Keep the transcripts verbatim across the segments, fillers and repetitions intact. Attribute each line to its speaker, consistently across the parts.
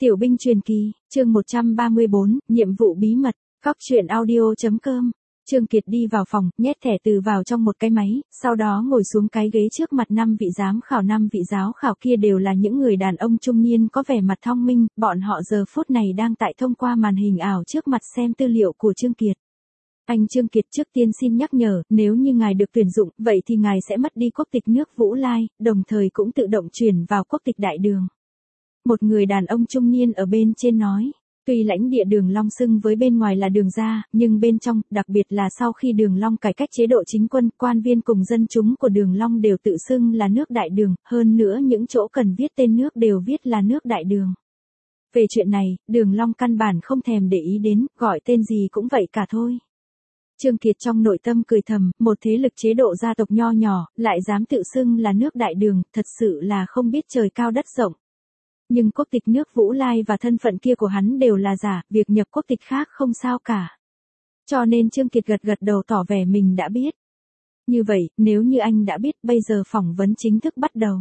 Speaker 1: Tiểu binh truyền kỳ, chương một trăm ba mươi bốn, nhiệm vụ bí mật, góc truyện audio.com. Trương Kiệt đi vào phòng, nhét thẻ từ vào trong một cái máy, sau đó ngồi xuống cái ghế trước mặt năm vị giám khảo. Năm vị giáo khảo kia đều là những người đàn ông trung niên có vẻ mặt thông minh, bọn họ giờ phút này đang tại thông qua màn hình ảo trước mặt xem tư liệu của Trương Kiệt. Anh Trương Kiệt, trước tiên xin nhắc nhở, nếu như ngài được tuyển dụng, vậy thì ngài sẽ mất đi quốc tịch nước Vũ Lai, đồng thời cũng tự động chuyển vào quốc tịch Đại Đường. Một người đàn ông trung niên ở bên trên nói. Tuy lãnh địa Đường Long xưng với bên ngoài là Đường gia, nhưng bên trong, đặc biệt là sau khi Đường Long cải cách chế độ chính quân, quan viên cùng dân chúng của Đường Long đều tự xưng là nước Đại Đường, hơn nữa những chỗ cần viết tên nước đều viết là nước Đại Đường. Về chuyện này, Đường Long căn bản không thèm để ý đến, gọi tên gì cũng vậy cả thôi. Trương Kiệt trong nội tâm cười thầm, một thế lực chế độ gia tộc nho nhỏ, lại dám tự xưng là nước Đại Đường, thật sự là không biết trời cao đất rộng. Nhưng quốc tịch nước Vũ Lai và thân phận kia của hắn đều là giả, việc nhập quốc tịch khác không sao cả. Cho nên Trương Kiệt gật gật đầu tỏ vẻ mình đã biết. Như vậy, nếu như anh đã biết, bây giờ phỏng vấn chính thức bắt đầu.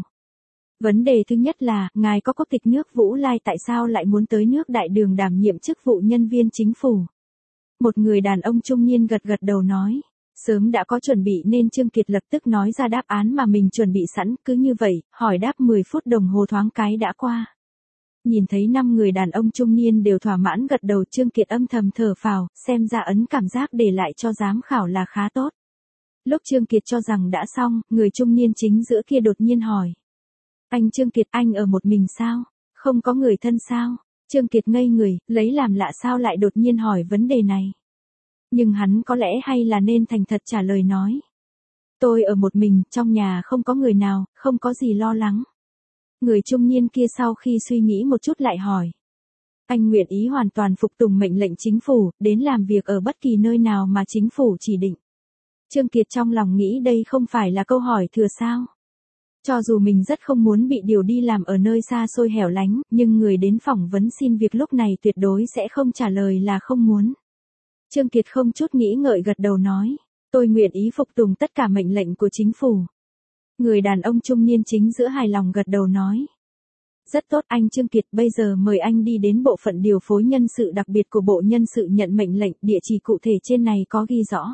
Speaker 1: Vấn đề thứ nhất là, ngài có quốc tịch nước Vũ Lai tại sao lại muốn tới nước Đại Đường đảm nhiệm chức vụ nhân viên chính phủ? Một người đàn ông trung niên gật gật đầu nói. Sớm đã có chuẩn bị nên Trương Kiệt lập tức nói ra đáp án mà mình chuẩn bị sẵn, cứ như vậy, hỏi đáp mười phút đồng hồ thoáng cái đã qua. Nhìn thấy năm người đàn ông trung niên đều thỏa mãn gật đầu, Trương Kiệt âm thầm thở phào, xem ra ấn cảm giác để lại cho giám khảo là khá tốt. Lúc Trương Kiệt cho rằng đã xong, người trung niên chính giữa kia đột nhiên hỏi. Anh Trương Kiệt, anh ở một mình sao? Không có người thân sao? Trương Kiệt ngây người, lấy làm lạ sao lại đột nhiên hỏi vấn đề này. Nhưng hắn có lẽ hay là nên thành thật trả lời nói. Tôi ở một mình, trong nhà không có người nào, không có gì lo lắng. Người trung niên kia sau khi suy nghĩ một chút lại hỏi. Anh nguyện ý hoàn toàn phục tùng mệnh lệnh chính phủ, đến làm việc ở bất kỳ nơi nào mà chính phủ chỉ định. Trương Kiệt trong lòng nghĩ đây không phải là câu hỏi thừa sao. Cho dù mình rất không muốn bị điều đi làm ở nơi xa xôi hẻo lánh, nhưng người đến phỏng vấn xin việc lúc này tuyệt đối sẽ không trả lời là không muốn. Trương Kiệt không chút nghĩ ngợi gật đầu nói. Tôi nguyện ý phục tùng tất cả mệnh lệnh của chính phủ. Người đàn ông trung niên chính giữa hài lòng gật đầu nói. Rất tốt anh Trương Kiệt, bây giờ mời anh đi đến bộ phận điều phối nhân sự đặc biệt của bộ nhân sự nhận mệnh lệnh, địa chỉ cụ thể trên này có ghi rõ.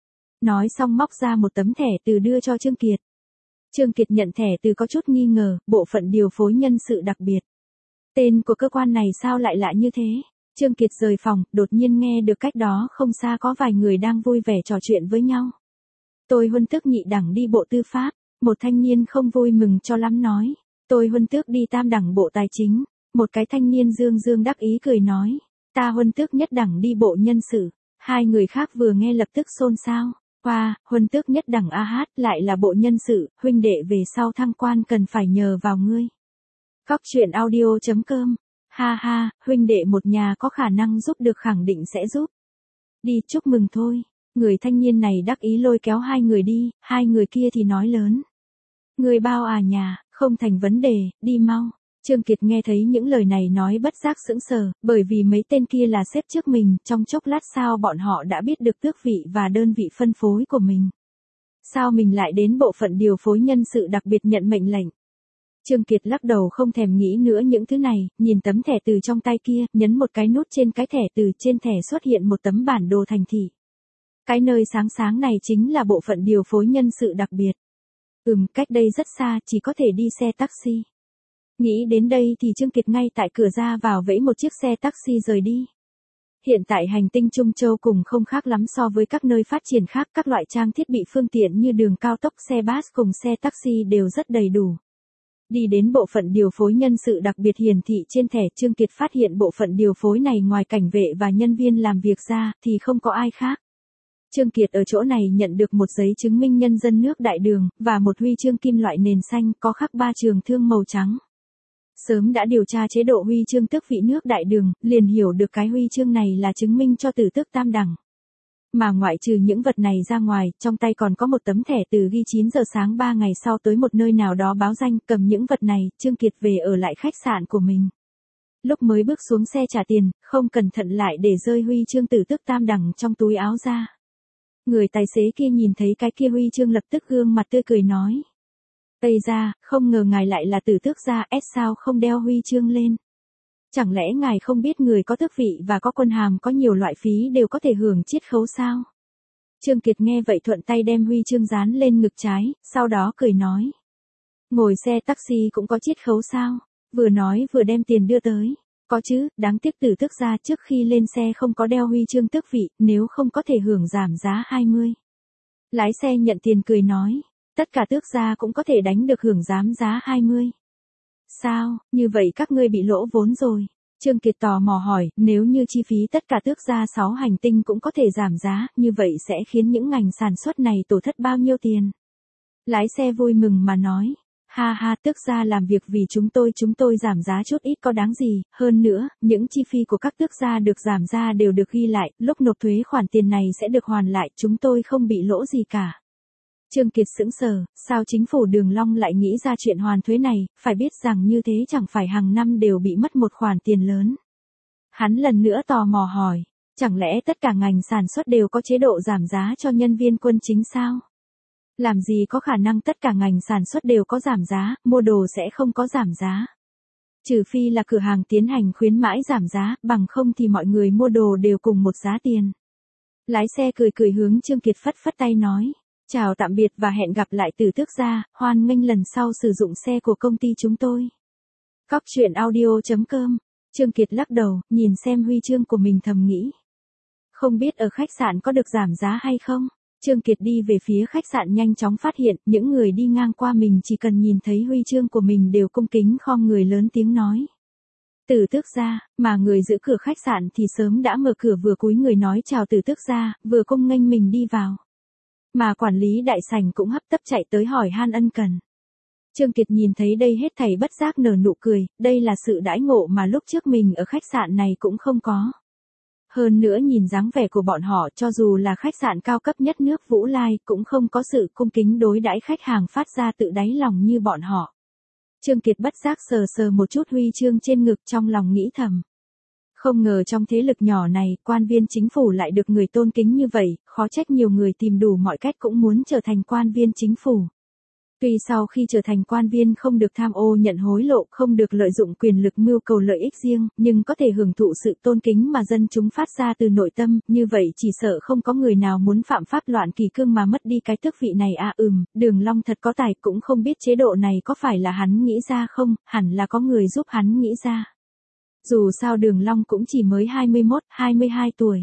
Speaker 1: Nói xong móc ra một tấm thẻ từ đưa cho Trương Kiệt. Trương Kiệt nhận thẻ từ có chút nghi ngờ, bộ phận điều phối nhân sự đặc biệt. Tên của cơ quan này sao lại lạ như thế? Trương Kiệt rời phòng, đột nhiên nghe được cách đó không xa có vài người đang vui vẻ trò chuyện với nhau. Tôi huân tước nhị đẳng đi bộ tư pháp. Một thanh niên không vui mừng cho lắm nói. Tôi huân tước đi tam đẳng bộ tài chính. Một cái thanh niên dương dương đắc ý cười nói. Ta huân tước nhất đẳng đi bộ nhân sự. Hai người khác vừa nghe lập tức xôn xao. Wow, huân tước nhất đẳng a hát lại là bộ nhân sự, huynh đệ về sau thăng quan cần phải nhờ vào ngươi. Góc truyện audio.com. Ha ha, huynh đệ một nhà có khả năng giúp được khẳng định sẽ giúp. Đi chúc mừng thôi. Người thanh niên này đắc ý lôi kéo hai người đi, hai người kia thì nói lớn. Người bao à nhà, không thành vấn đề, đi mau. Trương Kiệt nghe thấy những lời này nói bất giác sững sờ, bởi vì mấy tên kia là sếp trước mình, trong chốc lát sao bọn họ đã biết được tước vị và đơn vị phân phối của mình. Sao mình lại đến bộ phận điều phối nhân sự đặc biệt nhận mệnh lệnh? Trương Kiệt lắc đầu không thèm nghĩ nữa những thứ này, nhìn tấm thẻ từ trong tay kia, nhấn một cái nút trên cái thẻ từ, trên thẻ xuất hiện một tấm bản đồ thành thị. Cái nơi sáng sáng này chính là bộ phận điều phối nhân sự đặc biệt. Ừm, cách đây rất xa, chỉ có thể đi xe taxi. Nghĩ đến đây thì Trương Kiệt ngay tại cửa ra vào vẫy một chiếc xe taxi rời đi. Hiện tại hành tinh Trung Châu cùng không khác lắm so với các nơi phát triển khác, các loại trang thiết bị phương tiện như đường cao tốc, xe bus cùng xe taxi đều rất đầy đủ. Đi đến bộ phận điều phối nhân sự đặc biệt hiển thị trên thẻ, Trương Kiệt phát hiện bộ phận điều phối này ngoài cảnh vệ và nhân viên làm việc ra, thì không có ai khác. Trương Kiệt ở chỗ này nhận được một giấy chứng minh nhân dân nước Đại Đường, và một huy chương kim loại nền xanh có khắc ba trường thương màu trắng. Sớm đã điều tra chế độ huy chương tước vị nước Đại Đường, liền hiểu được cái huy chương này là chứng minh cho tử tước tam đẳng. Mà ngoại trừ những vật này ra ngoài, trong tay còn có một tấm thẻ từ ghi chín giờ sáng ba ngày sau tới một nơi nào đó báo danh, cầm những vật này, Trương Kiệt về ở lại khách sạn của mình. Lúc mới bước xuống xe trả tiền, không cẩn thận lại để rơi huy chương tử tước tam đẳng trong túi áo ra. Người tài xế kia nhìn thấy cái kia huy chương lập tức gương mặt tươi cười nói. Tây ra, không ngờ ngài lại là tử tước gia, S sao không đeo huy chương lên. Chẳng lẽ ngài không biết người có tước vị và có quân hàm có nhiều loại phí đều có thể hưởng chiết khấu sao? Trương Kiệt nghe vậy thuận tay đem huy chương dán lên ngực trái, sau đó cười nói. Ngồi xe taxi cũng có chiết khấu sao? Vừa nói vừa đem tiền đưa tới. Có chứ, đáng tiếc Tử Tước gia trước khi lên xe không có đeo huy chương tước vị, nếu không có thể hưởng giảm giá hai mươi. Lái xe nhận tiền cười nói, tất cả tước gia cũng có thể đánh được hưởng giảm giá hai mươi. Sao, như vậy các ngươi bị lỗ vốn rồi. Trương Kiệt tò mò hỏi, nếu như chi phí tất cả tước gia sáu hành tinh cũng có thể giảm giá, như vậy sẽ khiến những ngành sản xuất này tổn thất bao nhiêu tiền? Lái xe vui mừng mà nói, ha ha, tước gia làm việc vì chúng tôi chúng tôi giảm giá chút ít có đáng gì, hơn nữa, những chi phí của các tước gia được giảm giá đều được ghi lại, lúc nộp thuế khoản tiền này sẽ được hoàn lại, chúng tôi không bị lỗ gì cả. Trương Kiệt sững sờ, sao chính phủ Đường Long lại nghĩ ra chuyện hoàn thuế này, phải biết rằng như thế chẳng phải hàng năm đều bị mất một khoản tiền lớn. Hắn lần nữa tò mò hỏi, chẳng lẽ tất cả ngành sản xuất đều có chế độ giảm giá cho nhân viên quân chính sao? Làm gì có khả năng tất cả ngành sản xuất đều có giảm giá, mua đồ sẽ không có giảm giá. Trừ phi là cửa hàng tiến hành khuyến mãi giảm giá, bằng không thì mọi người mua đồ đều cùng một giá tiền. Lái xe cười cười hướng Trương Kiệt phất phất tay nói. Chào tạm biệt và hẹn gặp lại Tử Tước gia, hoan nghênh lần sau sử dụng xe của công ty chúng tôi. Cóc truyện audio chấm com. Trương Kiệt lắc đầu, nhìn xem huy chương của mình thầm nghĩ. Không biết ở khách sạn có được giảm giá hay không? Trương Kiệt đi về phía khách sạn nhanh chóng phát hiện, những người đi ngang qua mình chỉ cần nhìn thấy huy chương của mình đều cung kính khom người lớn tiếng nói. Tử Tước gia, mà người giữ cửa khách sạn thì sớm đã mở cửa vừa cúi người nói chào Tử Tước gia, vừa cung nghênh mình đi vào. Mà quản lý đại sảnh cũng hấp tấp chạy tới hỏi han ân cần. Trương Kiệt nhìn thấy đây hết thảy bất giác nở nụ cười, đây là sự đãi ngộ mà lúc trước mình ở khách sạn này cũng không có. Hơn nữa nhìn dáng vẻ của bọn họ cho dù là khách sạn cao cấp nhất nước Vũ Lai cũng không có sự cung kính đối đãi khách hàng phát ra tự đáy lòng như bọn họ. Trương Kiệt bất giác sờ sờ một chút huy chương trên ngực trong lòng nghĩ thầm. Không ngờ trong thế lực nhỏ này, quan viên chính phủ lại được người tôn kính như vậy, khó trách nhiều người tìm đủ mọi cách cũng muốn trở thành quan viên chính phủ. Tuy sau khi trở thành quan viên không được tham ô nhận hối lộ, không được lợi dụng quyền lực mưu cầu lợi ích riêng, nhưng có thể hưởng thụ sự tôn kính mà dân chúng phát ra từ nội tâm, như vậy chỉ sợ không có người nào muốn phạm pháp loạn kỷ cương mà mất đi cái tước vị này à ừm, Đường Long thật có tài, cũng không biết chế độ này có phải là hắn nghĩ ra không, hẳn là có người giúp hắn nghĩ ra. Dù sao Đường Long cũng chỉ mới hai mươi mốt, hai mươi hai tuổi.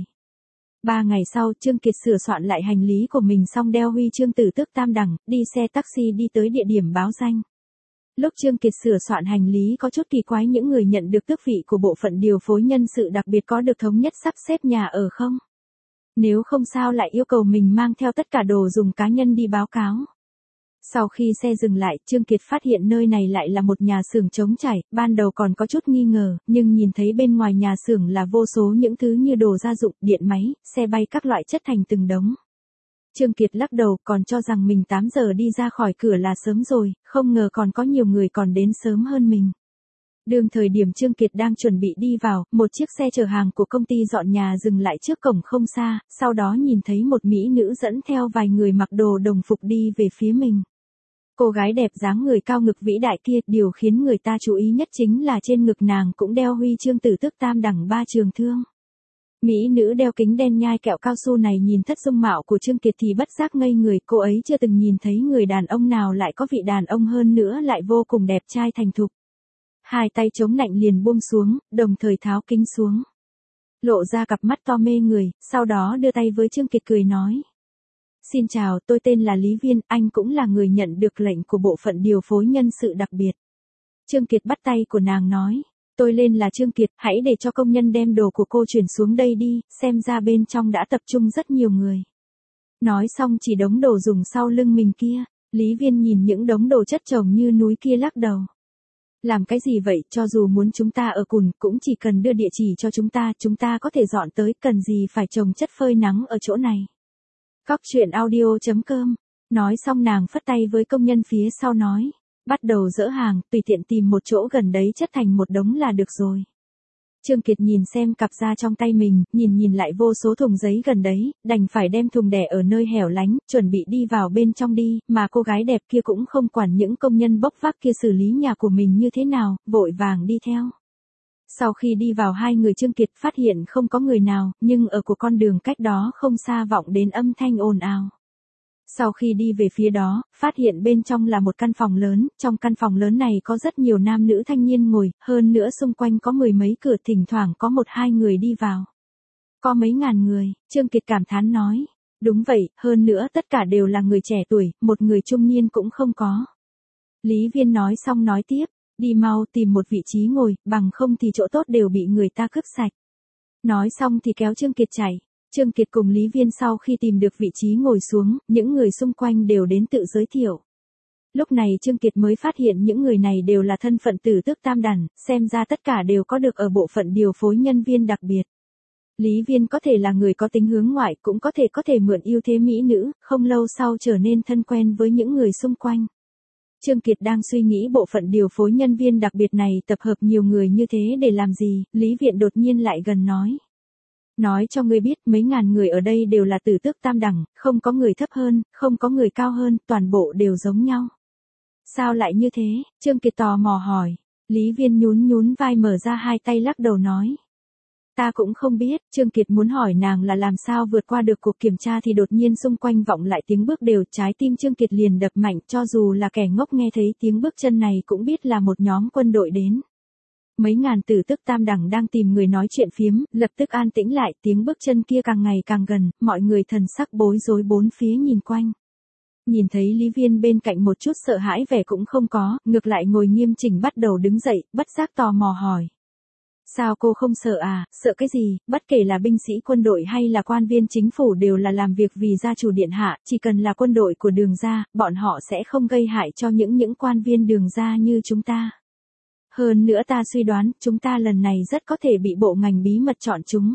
Speaker 1: Ba ngày sau, Trương Kiệt sửa soạn lại hành lý của mình xong đeo huy chương Tử Tước tam đẳng, đi xe taxi đi tới địa điểm báo danh. Lúc Trương Kiệt sửa soạn hành lý có chút kỳ quái những người nhận được tước vị của bộ phận điều phối nhân sự đặc biệt có được thống nhất sắp xếp nhà ở không? Nếu không sao lại yêu cầu mình mang theo tất cả đồ dùng cá nhân đi báo cáo. Sau khi xe dừng lại, Trương Kiệt phát hiện nơi này lại là một nhà xưởng trống trải, ban đầu còn có chút nghi ngờ, nhưng nhìn thấy bên ngoài nhà xưởng là vô số những thứ như đồ gia dụng, điện máy, xe bay các loại chất thành từng đống. Trương Kiệt lắc đầu, còn cho rằng mình tám giờ đi ra khỏi cửa là sớm rồi, không ngờ còn có nhiều người còn đến sớm hơn mình. Đường thời điểm Trương Kiệt đang chuẩn bị đi vào, một chiếc xe chở hàng của công ty dọn nhà dừng lại trước cổng không xa, sau đó nhìn thấy một mỹ nữ dẫn theo vài người mặc đồ đồng phục đi về phía mình. Cô gái đẹp dáng người cao ngực vĩ đại kia, điều khiến người ta chú ý nhất chính là trên ngực nàng cũng đeo huy chương Tử Tước tam đẳng ba trường thương. Mỹ nữ đeo kính đen nhai kẹo cao su này nhìn thất dung mạo của Trương Kiệt thì bất giác ngây người, cô ấy chưa từng nhìn thấy người đàn ông nào lại có vị đàn ông hơn nữa lại vô cùng đẹp trai thành thục. Hai tay chống nạnh liền buông xuống, đồng thời tháo kính xuống. Lộ ra cặp mắt to mê người, sau đó đưa tay với Trương Kiệt cười nói. Xin chào, tôi tên là Lý Viên, anh cũng là người nhận được lệnh của bộ phận điều phối nhân sự đặc biệt. Trương Kiệt bắt tay của nàng nói. Tôi lên là Trương Kiệt, hãy để cho công nhân đem đồ của cô chuyển xuống đây đi, xem ra bên trong đã tập trung rất nhiều người. Nói xong chỉ đống đồ dùng sau lưng mình kia, Lý Viên nhìn những đống đồ chất chồng như núi kia lắc đầu. Làm cái gì vậy, cho dù muốn chúng ta ở cùng, cũng chỉ cần đưa địa chỉ cho chúng ta, chúng ta có thể dọn tới, cần gì phải trồng chất phơi nắng ở chỗ này. Cóc truyện audio chấm com. Nói xong nàng phất tay với công nhân phía sau nói. Bắt đầu dỡ hàng, tùy tiện tìm một chỗ gần đấy chất thành một đống là được rồi. Trương Kiệt nhìn xem cặp da trong tay mình, nhìn nhìn lại vô số thùng giấy gần đấy, đành phải đem thùng đẻ ở nơi hẻo lánh, chuẩn bị đi vào bên trong đi, mà cô gái đẹp kia cũng không quản những công nhân bốc vác kia xử lý nhà của mình như thế nào, vội vàng đi theo. Sau khi đi vào hai người Trương Kiệt phát hiện không có người nào, nhưng ở của con đường cách đó không xa vọng đến âm thanh ồn ào. Sau khi đi về phía đó, phát hiện bên trong là một căn phòng lớn, trong căn phòng lớn này có rất nhiều nam nữ thanh niên ngồi, hơn nữa xung quanh có mười mấy cửa, thỉnh thoảng có một hai người đi vào. Có mấy ngàn người, Trương Kiệt cảm thán nói. Đúng vậy, hơn nữa tất cả đều là người trẻ tuổi, một người trung niên cũng không có. Lý Viên nói xong nói tiếp, đi mau tìm một vị trí ngồi, bằng không thì chỗ tốt đều bị người ta cướp sạch. Nói xong thì kéo Trương Kiệt chạy. Trương Kiệt cùng Lý Viên sau khi tìm được vị trí ngồi xuống, những người xung quanh đều đến tự giới thiệu. Lúc này Trương Kiệt mới phát hiện những người này đều là thân phận tử tước tam đẳng, xem ra tất cả đều có được ở bộ phận điều phối nhân viên đặc biệt. Lý Viên có thể là người có tính hướng ngoại, cũng có thể có thể mượn ưu thế mỹ nữ, không lâu sau trở nên thân quen với những người xung quanh. Trương Kiệt đang suy nghĩ bộ phận điều phối nhân viên đặc biệt này tập hợp nhiều người như thế để làm gì, Lý Viện đột nhiên lại gần nói. Nói cho ngươi biết mấy ngàn người ở đây đều là tử tước tam đẳng, không có người thấp hơn, không có người cao hơn, toàn bộ đều giống nhau. Sao lại như thế? Trương Kiệt tò mò hỏi. Lý Viên nhún nhún vai mở ra hai tay lắc đầu nói. Ta cũng không biết, Trương Kiệt muốn hỏi nàng là làm sao vượt qua được cuộc kiểm tra thì đột nhiên xung quanh vọng lại tiếng bước đều, trái tim Trương Kiệt liền đập mạnh, cho dù là kẻ ngốc nghe thấy tiếng bước chân này cũng biết là một nhóm quân đội đến. Mấy ngàn tử tước tam đẳng đang tìm người nói chuyện phiếm, lập tức an tĩnh lại, tiếng bước chân kia càng ngày càng gần, mọi người thần sắc bối rối bốn phía nhìn quanh. Nhìn thấy Lý Viên bên cạnh một chút sợ hãi vẻ cũng không có, ngược lại ngồi nghiêm chỉnh bắt đầu đứng dậy, bất giác tò mò hỏi. Sao cô không sợ à, sợ cái gì, bất kể là binh sĩ quân đội hay là quan viên chính phủ đều là làm việc vì gia chủ điện hạ, chỉ cần là quân đội của Đường gia, bọn họ sẽ không gây hại cho những những quan viên Đường gia như chúng ta. Hơn nữa ta suy đoán, chúng ta lần này rất có thể bị bộ ngành bí mật chọn chúng.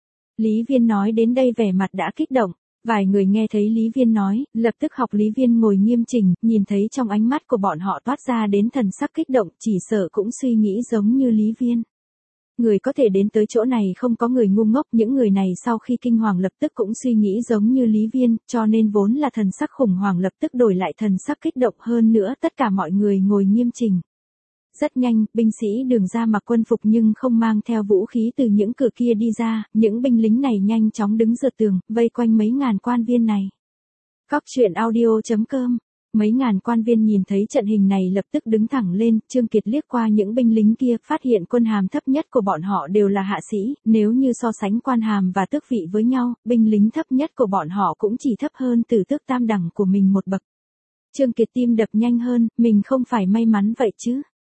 Speaker 1: Lý Viên nói đến đây vẻ mặt đã kích động. Vài người nghe thấy Lý Viên nói, lập tức học Lý Viên ngồi nghiêm chỉnh, nhìn thấy trong ánh mắt của bọn họ toát ra đến thần sắc kích động, chỉ sợ cũng suy nghĩ giống như Lý Viên. Người có thể đến tới chỗ này không có người ngu ngốc, những người này sau khi kinh hoàng lập tức cũng suy nghĩ giống như Lý Viên, cho nên vốn là thần sắc khủng hoảng lập tức đổi lại thần sắc kích động, hơn nữa tất cả mọi người ngồi nghiêm chỉnh. Rất nhanh, binh sĩ Đường gia mặc quân phục nhưng không mang theo vũ khí từ những cửa kia đi ra, những binh lính này nhanh chóng đứng dựa tường, vây quanh mấy ngàn quan viên này. Góc truyện audio chấm com. Mấy ngàn quan viên nhìn thấy trận hình này lập tức đứng thẳng lên, Trương Kiệt liếc qua những binh lính kia, phát hiện quân hàm thấp nhất của bọn họ đều là hạ sĩ, nếu như so sánh quan hàm và tước vị với nhau, binh lính thấp nhất của bọn họ cũng chỉ thấp hơn tử tước tam đẳng của mình một bậc. Trương Kiệt tim đập nhanh hơn, mình không phải may mắn vậy chứ.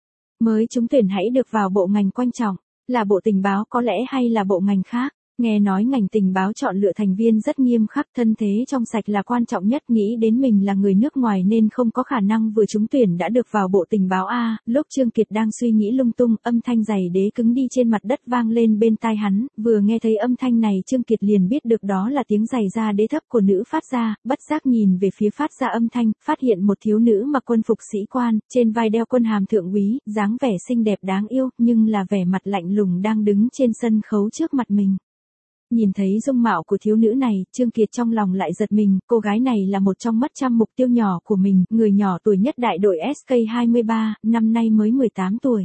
Speaker 1: Mới trúng tuyển hãy được vào bộ ngành quan trọng, là bộ tình báo có lẽ hay là bộ ngành khác. Nghe nói ngành tình báo chọn lựa thành viên rất nghiêm khắc, thân thế trong sạch là quan trọng nhất, nghĩ đến mình là người nước ngoài nên không có khả năng vừa trúng tuyển đã được vào bộ tình báo a. Lúc Trương Kiệt đang suy nghĩ lung tung, âm thanh giày đế cứng đi trên mặt đất vang lên bên tai hắn, vừa nghe thấy âm thanh này Trương Kiệt liền biết được đó là tiếng giày da đế thấp của nữ phát ra, bất giác nhìn về phía phát ra âm thanh, phát hiện một thiếu nữ mặc quân phục sĩ quan, trên vai đeo quân hàm thượng úy, dáng vẻ xinh đẹp đáng yêu, nhưng là vẻ mặt lạnh lùng đang đứng trên sân khấu trước mặt mình. Nhìn thấy dung mạo của thiếu nữ này, Trương Kiệt trong lòng lại giật mình, cô gái này là một trong mắt trăm mục tiêu nhỏ của mình, người nhỏ tuổi nhất đại đội ét ca hai mươi ba, năm nay mới mười tám tuổi.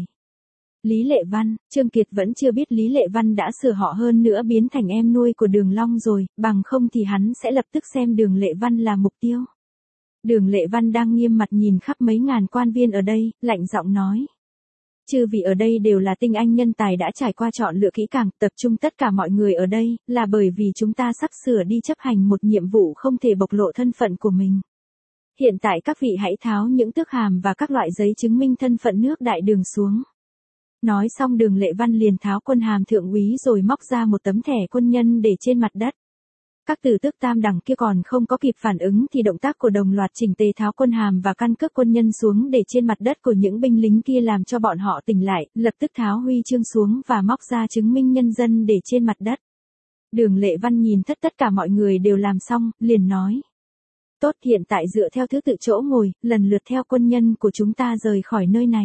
Speaker 1: Lý Lệ Văn, Trương Kiệt vẫn chưa biết Lý Lệ Văn đã sửa họ hơn nữa biến thành em nuôi của Đường Long rồi, bằng không thì hắn sẽ lập tức xem Đường Lệ Văn là mục tiêu. Đường Lệ Văn đang nghiêm mặt nhìn khắp mấy ngàn quan viên ở đây, lạnh giọng nói. Chư vị ở đây đều là tinh anh nhân tài đã trải qua chọn lựa kỹ càng, tập trung tất cả mọi người ở đây, là bởi vì chúng ta sắp sửa đi chấp hành một nhiệm vụ không thể bộc lộ thân phận của mình. Hiện tại các vị hãy tháo những tước hàm và các loại giấy chứng minh thân phận nước đại đường xuống. Nói xong Đường Lệ Văn liền tháo quân hàm thượng úy rồi móc ra một tấm thẻ quân nhân để trên mặt đất. Các tử tước tam đẳng kia còn không có kịp phản ứng thì động tác của đồng loạt chỉnh tề tháo quân hàm và căn cước quân nhân xuống để trên mặt đất của những binh lính kia làm cho bọn họ tỉnh lại, lập tức tháo huy chương xuống và móc ra chứng minh nhân dân để trên mặt đất. Đường Lệ Văn nhìn tất tất cả mọi người đều làm xong, liền nói. Tốt, hiện tại dựa theo thứ tự chỗ ngồi, lần lượt theo quân nhân của chúng ta rời khỏi nơi này.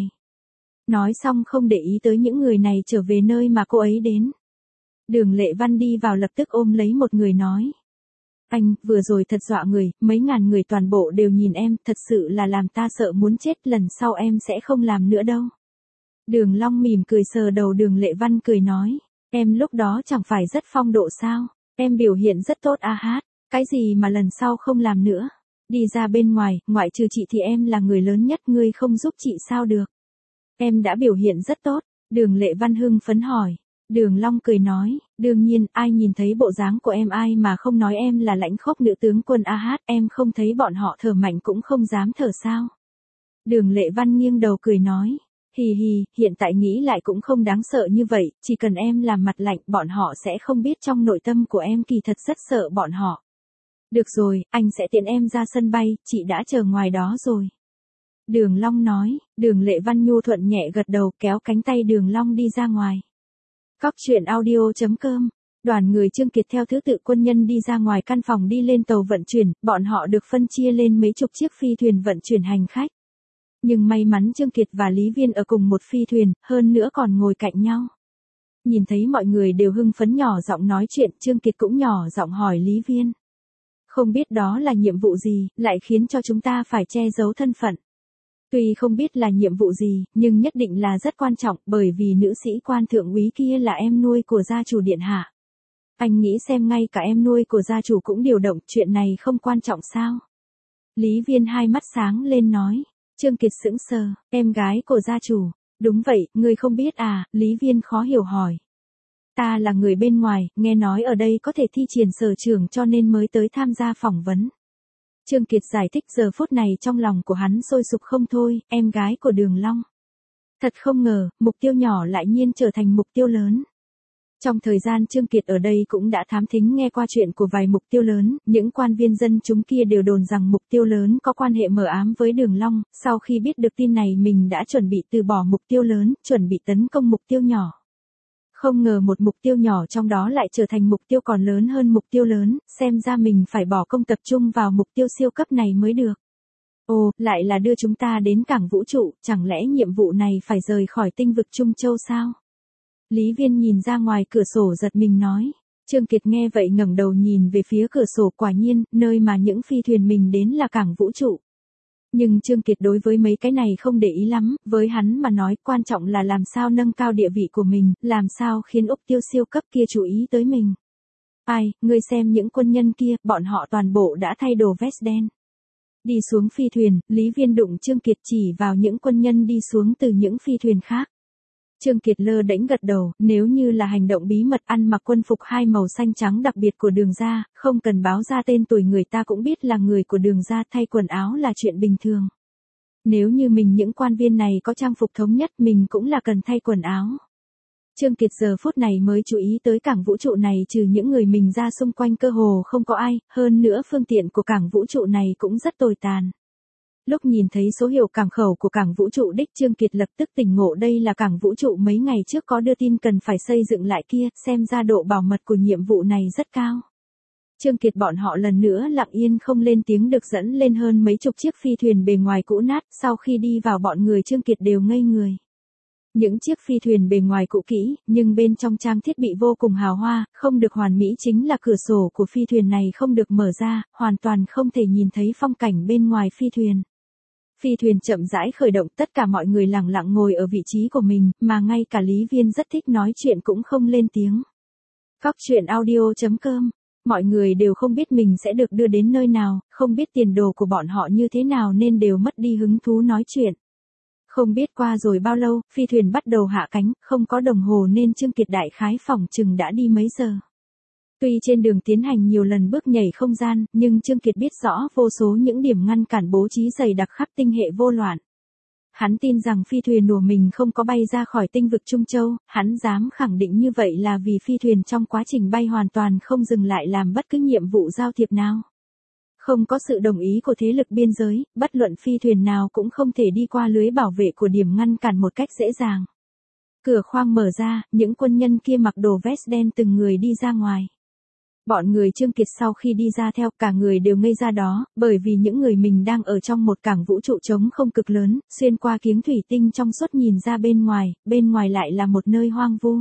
Speaker 1: Nói xong không để ý tới những người này trở về nơi mà cô ấy đến. Đường Lệ Văn đi vào lập tức ôm lấy một người nói. Anh, vừa rồi thật dọa người, mấy ngàn người toàn bộ đều nhìn em, thật sự là làm ta sợ muốn chết, lần sau em sẽ không làm nữa đâu. Đường Long mỉm cười sờ đầu Đường Lệ Văn cười nói, em lúc đó chẳng phải rất phong độ sao, em biểu hiện rất tốt a hát, cái gì mà lần sau không làm nữa. Đi ra bên ngoài, ngoại trừ chị thì em là người lớn nhất, ngươi không giúp chị sao được. Em đã biểu hiện rất tốt, Đường Lệ Văn hưng phấn hỏi. Đường Long cười nói, đương nhiên, ai nhìn thấy bộ dáng của em ai mà không nói em là lãnh khốc nữ tướng quân a hát, em không thấy bọn họ thở mạnh cũng không dám thở sao. Đường Lệ Văn nghiêng đầu cười nói, hì hì, hiện tại nghĩ lại cũng không đáng sợ như vậy, chỉ cần em làm mặt lạnh bọn họ sẽ không biết trong nội tâm của em kỳ thật rất sợ bọn họ. Được rồi, anh sẽ tiện em ra sân bay, chị đã chờ ngoài đó rồi. Đường Long nói, Đường Lệ Văn nhu thuận nhẹ gật đầu kéo cánh tay Đường Long đi ra ngoài. Cóc truyện audio chấm com. Đoàn người Trương Kiệt theo thứ tự quân nhân đi ra ngoài căn phòng đi lên tàu vận chuyển, bọn họ được phân chia lên mấy chục chiếc phi thuyền vận chuyển hành khách. Nhưng may mắn Trương Kiệt và Lý Viên ở cùng một phi thuyền, hơn nữa còn ngồi cạnh nhau. Nhìn thấy mọi người đều hưng phấn nhỏ giọng nói chuyện, Trương Kiệt cũng nhỏ giọng hỏi Lý Viên. Không biết đó là nhiệm vụ gì, lại khiến cho chúng ta phải che giấu thân phận. Tuy không biết là nhiệm vụ gì, nhưng nhất định là rất quan trọng, bởi vì nữ sĩ quan thượng úy kia là em nuôi của gia chủ điện hạ. Anh nghĩ xem ngay cả em nuôi của gia chủ cũng điều động, chuyện này không quan trọng sao? Lý Viên hai mắt sáng lên nói. Trương Kiệt sững sờ, em gái của gia chủ. Đúng vậy, ngươi không biết à, Lý Viên khó hiểu hỏi. Ta là người bên ngoài, nghe nói ở đây có thể thi triển sở trường cho nên mới tới tham gia phỏng vấn. Trương Kiệt giải thích giờ phút này trong lòng của hắn sôi sục không thôi, em gái của Đường Long. Thật không ngờ, mục tiêu nhỏ lại nhiên trở thành mục tiêu lớn. Trong thời gian Trương Kiệt ở đây cũng đã thám thính nghe qua chuyện của vài mục tiêu lớn, những quan viên dân chúng kia đều đồn rằng mục tiêu lớn có quan hệ mờ ám với Đường Long, sau khi biết được tin này mình đã chuẩn bị từ bỏ mục tiêu lớn, chuẩn bị tấn công mục tiêu nhỏ. Không ngờ một mục tiêu nhỏ trong đó lại trở thành mục tiêu còn lớn hơn mục tiêu lớn, xem ra mình phải bỏ công tập trung vào mục tiêu siêu cấp này mới được. Ồ, lại là đưa chúng ta đến cảng vũ trụ, chẳng lẽ nhiệm vụ này phải rời khỏi tinh vực Trung Châu sao? Lý Viên nhìn ra ngoài cửa sổ giật mình nói. Trương Kiệt nghe vậy ngẩng đầu nhìn về phía cửa sổ, quả nhiên, nơi mà những phi thuyền mình đến là cảng vũ trụ. Nhưng Trương Kiệt đối với mấy cái này không để ý lắm, với hắn mà nói quan trọng là làm sao nâng cao địa vị của mình, làm sao khiến úc tiêu siêu cấp kia chú ý tới mình. Ai, ngươi xem những quân nhân kia, bọn họ toàn bộ đã thay đồ vest đen. Đi xuống phi thuyền, Lý Viên đụng Trương Kiệt chỉ vào những quân nhân đi xuống từ những phi thuyền khác. Trương Kiệt lơ đễnh gật đầu, nếu như là hành động bí mật ăn mặc quân phục hai màu xanh trắng đặc biệt của Đường gia, không cần báo ra tên tuổi người ta cũng biết là người của Đường gia, thay quần áo là chuyện bình thường. Nếu như mình những quan viên này có trang phục thống nhất mình cũng là cần thay quần áo. Trương Kiệt giờ phút này mới chú ý tới cảng vũ trụ này trừ những người mình ra xung quanh cơ hồ không có ai, hơn nữa phương tiện của cảng vũ trụ này cũng rất tồi tàn. Lúc nhìn thấy số hiệu cảng khẩu của cảng vũ trụ đích Trương Kiệt lập tức tỉnh ngộ đây là cảng vũ trụ mấy ngày trước có đưa tin cần phải xây dựng lại kia, xem ra độ bảo mật của nhiệm vụ này rất cao. Trương Kiệt bọn họ lần nữa lặng yên không lên tiếng được dẫn lên hơn mấy chục chiếc phi thuyền bề ngoài cũ nát, sau khi đi vào bọn người Trương Kiệt đều ngây người. Những chiếc phi thuyền bề ngoài cũ kỹ, nhưng bên trong trang thiết bị vô cùng hào hoa, không được hoàn mỹ chính là cửa sổ của phi thuyền này không được mở ra, hoàn toàn không thể nhìn thấy phong cảnh bên ngoài phi thuyền. Phi thuyền chậm rãi khởi động, tất cả mọi người lặng lặng ngồi ở vị trí của mình, mà ngay cả Lý Viên rất thích nói chuyện cũng không lên tiếng. Cóc truyện audio chấm com. Mọi người đều không biết mình sẽ được đưa đến nơi nào, không biết tiền đồ của bọn họ như thế nào nên đều mất đi hứng thú nói chuyện. Không biết qua rồi bao lâu, phi thuyền bắt đầu hạ cánh, không có đồng hồ nên Trương Kiệt đại khái phỏng chừng đã đi mấy giờ. Tuy trên đường tiến hành nhiều lần bước nhảy không gian, nhưng Trương Kiệt biết rõ vô số những điểm ngăn cản bố trí dày đặc khắp tinh hệ vô loạn. Hắn tin rằng phi thuyền của mình không có bay ra khỏi tinh vực Trung Châu, hắn dám khẳng định như vậy là vì phi thuyền trong quá trình bay hoàn toàn không dừng lại làm bất cứ nhiệm vụ giao thiệp nào. Không có sự đồng ý của thế lực biên giới, bất luận phi thuyền nào cũng không thể đi qua lưới bảo vệ của điểm ngăn cản một cách dễ dàng. Cửa khoang mở ra, những quân nhân kia mặc đồ vest đen từng người đi ra ngoài. Bọn người Trương Kiệt sau khi đi ra theo cả người đều ngây ra đó, bởi vì những người mình đang ở trong một cảng vũ trụ trống không cực lớn, xuyên qua kiếng thủy tinh trong suốt nhìn ra bên ngoài, bên ngoài lại là một nơi hoang vu.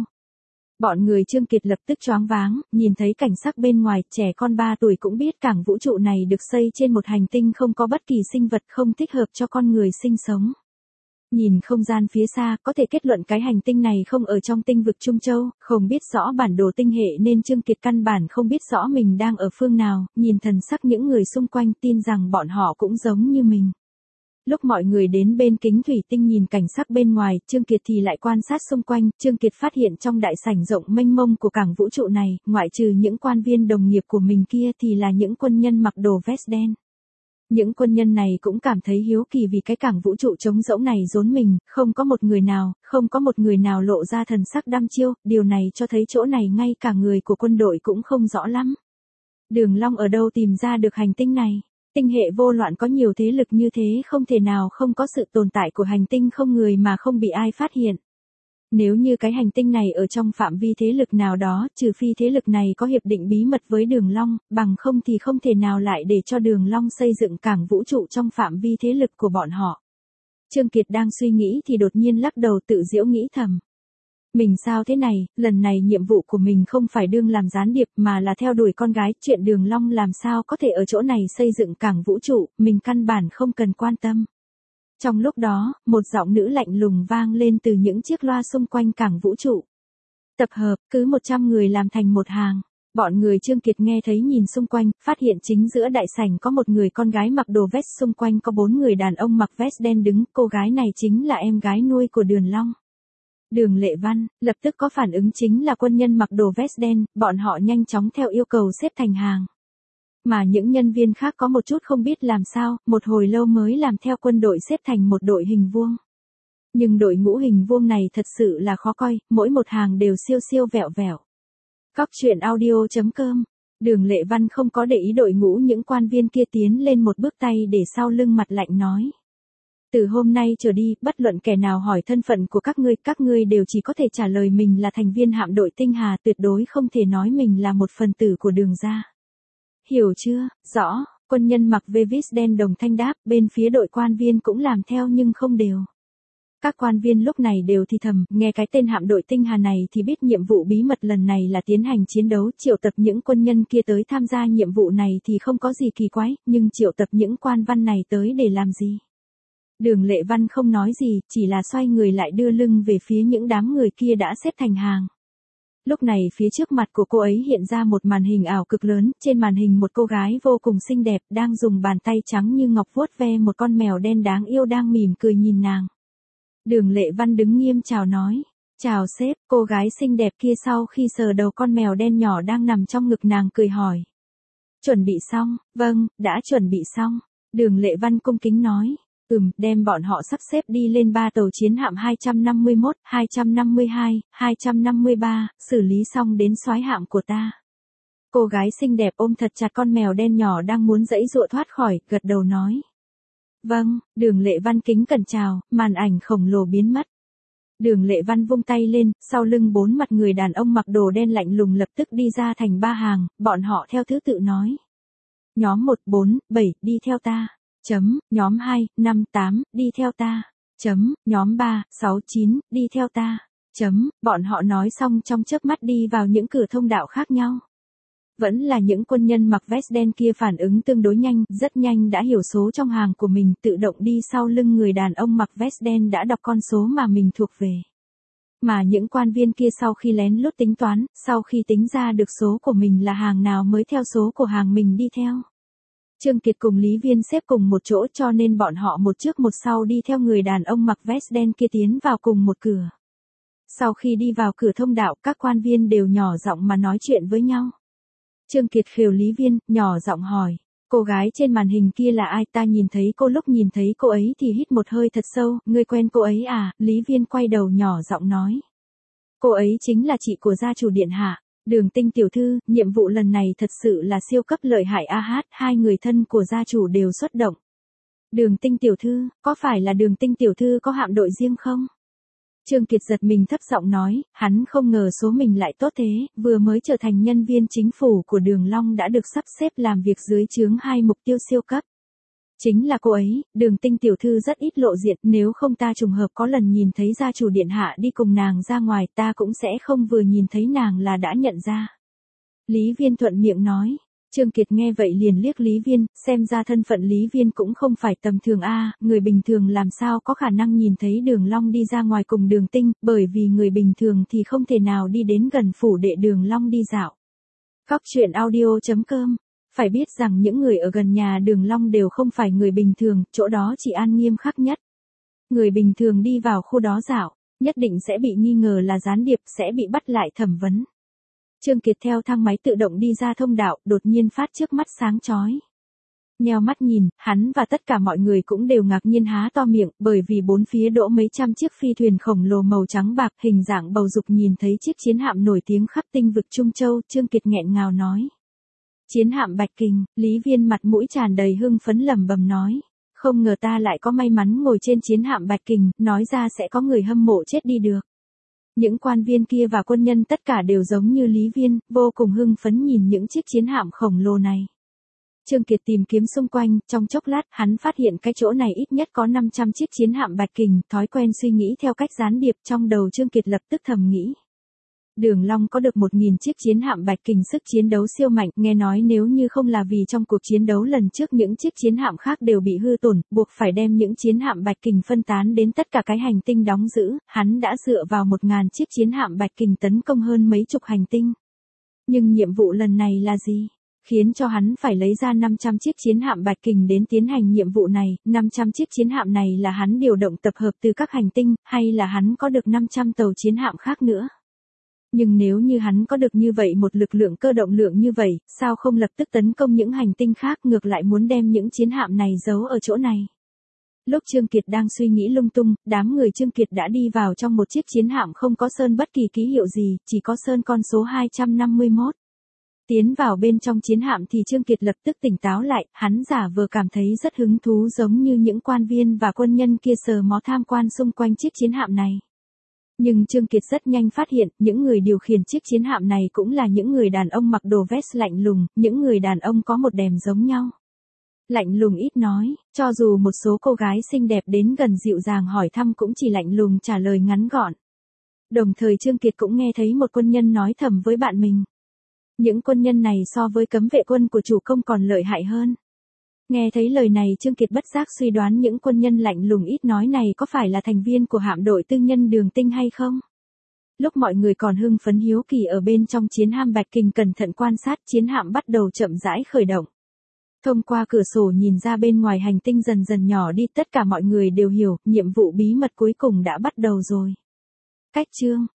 Speaker 1: Bọn người Trương Kiệt lập tức choáng váng, nhìn thấy cảnh sắc bên ngoài, trẻ con ba tuổi cũng biết cảng vũ trụ này được xây trên một hành tinh không có bất kỳ sinh vật không thích hợp cho con người sinh sống. Nhìn không gian phía xa, có thể kết luận cái hành tinh này không ở trong tinh vực Trung Châu, không biết rõ bản đồ tinh hệ nên Trương Kiệt căn bản không biết rõ mình đang ở phương nào, nhìn thần sắc những người xung quanh tin rằng bọn họ cũng giống như mình. Lúc mọi người đến bên kính thủy tinh nhìn cảnh sắc bên ngoài, Trương Kiệt thì lại quan sát xung quanh, Trương Kiệt phát hiện trong đại sảnh rộng mênh mông của cảng vũ trụ này, ngoại trừ những quan viên đồng nghiệp của mình kia thì là những quân nhân mặc đồ vest đen. Những quân nhân này cũng cảm thấy hiếu kỳ vì cái cảng vũ trụ trống rỗng này rốn mình, không có một người nào, không có một người nào lộ ra thần sắc đăm chiêu, điều này cho thấy chỗ này ngay cả người của quân đội cũng không rõ lắm. Đường Long ở đâu tìm ra được hành tinh này? Tinh hệ vô loạn có nhiều thế lực như thế không thể nào không có sự tồn tại của hành tinh không người mà không bị ai phát hiện. Nếu như cái hành tinh này ở trong phạm vi thế lực nào đó, trừ phi thế lực này có hiệp định bí mật với Đường Long, bằng không thì không thể nào lại để cho Đường Long xây dựng cảng vũ trụ trong phạm vi thế lực của bọn họ. Trương Kiệt đang suy nghĩ thì đột nhiên lắc đầu tự giễu nghĩ thầm. Mình sao thế này, lần này nhiệm vụ của mình không phải đương làm gián điệp mà là theo đuổi con gái, chuyện Đường Long làm sao có thể ở chỗ này xây dựng cảng vũ trụ, mình căn bản không cần quan tâm. Trong lúc đó, một giọng nữ lạnh lùng vang lên từ những chiếc loa xung quanh cảng vũ trụ. Tập hợp, cứ một trăm người làm thành một hàng. Bọn người Trương Kiệt nghe thấy nhìn xung quanh, phát hiện chính giữa đại sảnh có một người con gái mặc đồ vest, xung quanh có bốn người đàn ông mặc vest đen đứng, cô gái này chính là em gái nuôi của Đường Long. Đường Lệ Văn, lập tức có phản ứng chính là quân nhân mặc đồ vest đen, bọn họ nhanh chóng theo yêu cầu xếp thành hàng. Mà những nhân viên khác có một chút không biết làm sao, một hồi lâu mới làm theo quân đội xếp thành một đội hình vuông. Nhưng đội ngũ hình vuông này thật sự là khó coi, mỗi một hàng đều siêu siêu vẹo vẹo. Cóc truyện audio chấm com. Đường Lệ Văn không có để ý đội ngũ những quan viên kia tiến lên một bước tay để sau lưng mặt lạnh nói. Từ hôm nay trở đi, bất luận kẻ nào hỏi thân phận của các ngươi, các ngươi đều chỉ có thể trả lời mình là thành viên hạm đội Tinh Hà, tuyệt đối không thể nói mình là một phần tử của Đường gia. Hiểu chưa? Rõ, quân nhân mặc vest đen đồng thanh đáp, bên phía đội quan viên cũng làm theo nhưng không đều. Các quan viên lúc này đều thì thầm, nghe cái tên hạm đội Tinh Hà này thì biết nhiệm vụ bí mật lần này là tiến hành chiến đấu, triệu tập những quân nhân kia tới tham gia nhiệm vụ này thì không có gì kỳ quái, nhưng triệu tập những quan văn này tới để làm gì? Đường Lệ Văn không nói gì, chỉ là xoay người lại đưa lưng về phía những đám người kia đã xếp thành hàng. Lúc này phía trước mặt của cô ấy hiện ra một màn hình ảo cực lớn, trên màn hình một cô gái vô cùng xinh đẹp đang dùng bàn tay trắng như ngọc vuốt ve một con mèo đen đáng yêu đang mỉm cười nhìn nàng. Đường Lệ Văn đứng nghiêm chào nói, chào sếp, cô gái xinh đẹp kia sau khi sờ đầu con mèo đen nhỏ đang nằm trong ngực nàng cười hỏi. Chuẩn bị xong, vâng, đã chuẩn bị xong. Đường Lệ Văn cung kính nói. Ừm, đem bọn họ sắp xếp đi lên ba tàu chiến hạm hai trăm năm mươi mốt, hai trăm năm mươi hai, hai trăm năm mươi ba, xử lý xong đến soái hạm của ta. Cô gái xinh đẹp ôm thật chặt con mèo đen nhỏ đang muốn giãy giụa thoát khỏi, gật đầu nói. Vâng, Đường Lệ Văn kính cẩn chào, màn ảnh khổng lồ biến mất. Đường Lệ Văn vung tay lên, sau lưng bốn mặt người đàn ông mặc đồ đen lạnh lùng lập tức đi ra thành ba hàng, bọn họ theo thứ tự nói. Nhóm một, bốn, bảy, đi theo ta. Chấm, nhóm hai, năm, tám, đi theo ta. Chấm, nhóm ba, sáu, chín, đi theo ta. Chấm, bọn họ nói xong trong chớp mắt đi vào những cửa thông đạo khác nhau. Vẫn là những quân nhân mặc vest đen kia phản ứng tương đối nhanh, rất nhanh đã hiểu số trong hàng của mình, tự động đi sau lưng người đàn ông mặc vest đen đã đọc con số mà mình thuộc về. Mà những quan viên kia sau khi lén lút tính toán, sau khi tính ra được số của mình là hàng nào mới theo số của hàng mình đi theo. Trương Kiệt cùng Lý Viên xếp cùng một chỗ cho nên bọn họ một trước một sau đi theo người đàn ông mặc vest đen kia tiến vào cùng một cửa. Sau khi đi vào cửa thông đạo, các quan viên đều nhỏ giọng mà nói chuyện với nhau. Trương Kiệt khều Lý Viên, nhỏ giọng hỏi, cô gái trên màn hình kia là ai? Ta nhìn thấy cô, lúc nhìn thấy cô ấy thì hít một hơi thật sâu, ngươi quen cô ấy à? Lý Viên quay đầu nhỏ giọng nói. Cô ấy chính là chị của gia chủ điện hạ. Đường Tinh tiểu thư, nhiệm vụ lần này thật sự là siêu cấp lợi hại a hát, hai người thân của gia chủ đều xuất động. Đường Tinh tiểu thư, có phải là Đường Tinh tiểu thư có hạm đội riêng không? Trương Kiệt giật mình thấp giọng nói, hắn không ngờ số mình lại tốt thế, vừa mới trở thành nhân viên chính phủ của Đường Long đã được sắp xếp làm việc dưới trướng hai mục tiêu siêu cấp. Chính là cô ấy, Đường Tinh tiểu thư rất ít lộ diện, nếu không ta trùng hợp có lần nhìn thấy gia chủ điện hạ đi cùng nàng ra ngoài ta cũng sẽ không vừa nhìn thấy nàng là đã nhận ra. Lý Viên thuận miệng nói, Trương Kiệt nghe vậy liền liếc Lý Viên, xem ra thân phận Lý Viên cũng không phải tầm thường a, người bình thường làm sao có khả năng nhìn thấy Đường Long đi ra ngoài cùng Đường Tinh, bởi vì người bình thường thì không thể nào đi đến gần phủ đệ Đường Long đi dạo. Góc truyện audio chấm com. Phải biết rằng những người ở gần nhà Đường Long đều không phải người bình thường, chỗ đó chỉ an nghiêm khắc nhất. Người bình thường đi vào khu đó dạo, nhất định sẽ bị nghi ngờ là gián điệp, sẽ bị bắt lại thẩm vấn. Trương Kiệt theo thang máy tự động đi ra thông đạo, đột nhiên phát trước mắt sáng chói. Nheo mắt nhìn, hắn và tất cả mọi người cũng đều ngạc nhiên há to miệng, bởi vì bốn phía đỗ mấy trăm chiếc phi thuyền khổng lồ màu trắng bạc, hình dạng bầu dục, nhìn thấy chiếc chiến hạm nổi tiếng khắp tinh vực Trung Châu, Trương Kiệt nghẹn ngào nói. Chiến hạm Bạch Kình, Lý Viên mặt mũi tràn đầy hưng phấn lẩm bẩm nói. Không ngờ ta lại có may mắn ngồi trên chiến hạm Bạch Kình, nói ra sẽ có người hâm mộ chết đi được. Những quan viên kia và quân nhân tất cả đều giống như Lý Viên, vô cùng hưng phấn nhìn những chiếc chiến hạm khổng lồ này. Trương Kiệt tìm kiếm xung quanh, trong chốc lát, hắn phát hiện cái chỗ này ít nhất có năm trăm chiếc chiến hạm Bạch Kình, thói quen suy nghĩ theo cách gián điệp, trong đầu Trương Kiệt lập tức thầm nghĩ. Đường Long có được một nghìn chiếc chiến hạm Bạch Kình, sức chiến đấu siêu mạnh, nghe nói nếu như không là vì trong cuộc chiến đấu lần trước những chiếc chiến hạm khác đều bị hư tổn, buộc phải đem những chiến hạm Bạch Kình phân tán đến tất cả cái hành tinh đóng giữ, hắn đã dựa vào một ngàn chiếc chiến hạm Bạch Kình tấn công hơn mấy chục hành tinh. Nhưng nhiệm vụ lần này là gì? Khiến cho hắn phải lấy ra năm trăm chiếc chiến hạm Bạch Kình đến tiến hành nhiệm vụ này, năm trăm chiếc chiến hạm này là hắn điều động tập hợp từ các hành tinh, hay là hắn có được năm trăm tàu chiến hạm khác nữa? Nhưng nếu như hắn có được như vậy một lực lượng cơ động lượng như vậy, sao không lập tức tấn công những hành tinh khác, ngược lại muốn đem những chiến hạm này giấu ở chỗ này? Lúc Trương Kiệt đang suy nghĩ lung tung, đám người Trương Kiệt đã đi vào trong một chiếc chiến hạm không có sơn bất kỳ ký hiệu gì, chỉ có sơn con số hai trăm năm mươi mốt. Tiến vào bên trong chiến hạm thì Trương Kiệt lập tức tỉnh táo lại, hắn giả vờ cảm thấy rất hứng thú giống như những quan viên và quân nhân kia sờ mó tham quan xung quanh chiếc chiến hạm này. Nhưng Trương Kiệt rất nhanh phát hiện, những người điều khiển chiếc chiến hạm này cũng là những người đàn ông mặc đồ vest lạnh lùng, những người đàn ông có một đèm giống nhau. Lạnh lùng ít nói, cho dù một số cô gái xinh đẹp đến gần dịu dàng hỏi thăm cũng chỉ lạnh lùng trả lời ngắn gọn. Đồng thời Trương Kiệt cũng nghe thấy một quân nhân nói thầm với bạn mình. Những quân nhân này so với cấm vệ quân của chủ công còn lợi hại hơn. Nghe thấy lời này Trương Kiệt bất giác suy đoán những quân nhân lạnh lùng ít nói này có phải là thành viên của hạm đội tư nhân Đường Tinh hay không? Lúc mọi người còn hưng phấn hiếu kỳ ở bên trong chiến hạm Bạch Kình cẩn thận quan sát, chiến hạm bắt đầu chậm rãi khởi động. Thông qua cửa sổ nhìn ra bên ngoài hành tinh dần dần nhỏ đi, tất cả mọi người đều hiểu, nhiệm vụ bí mật cuối cùng đã bắt đầu rồi. Cách chương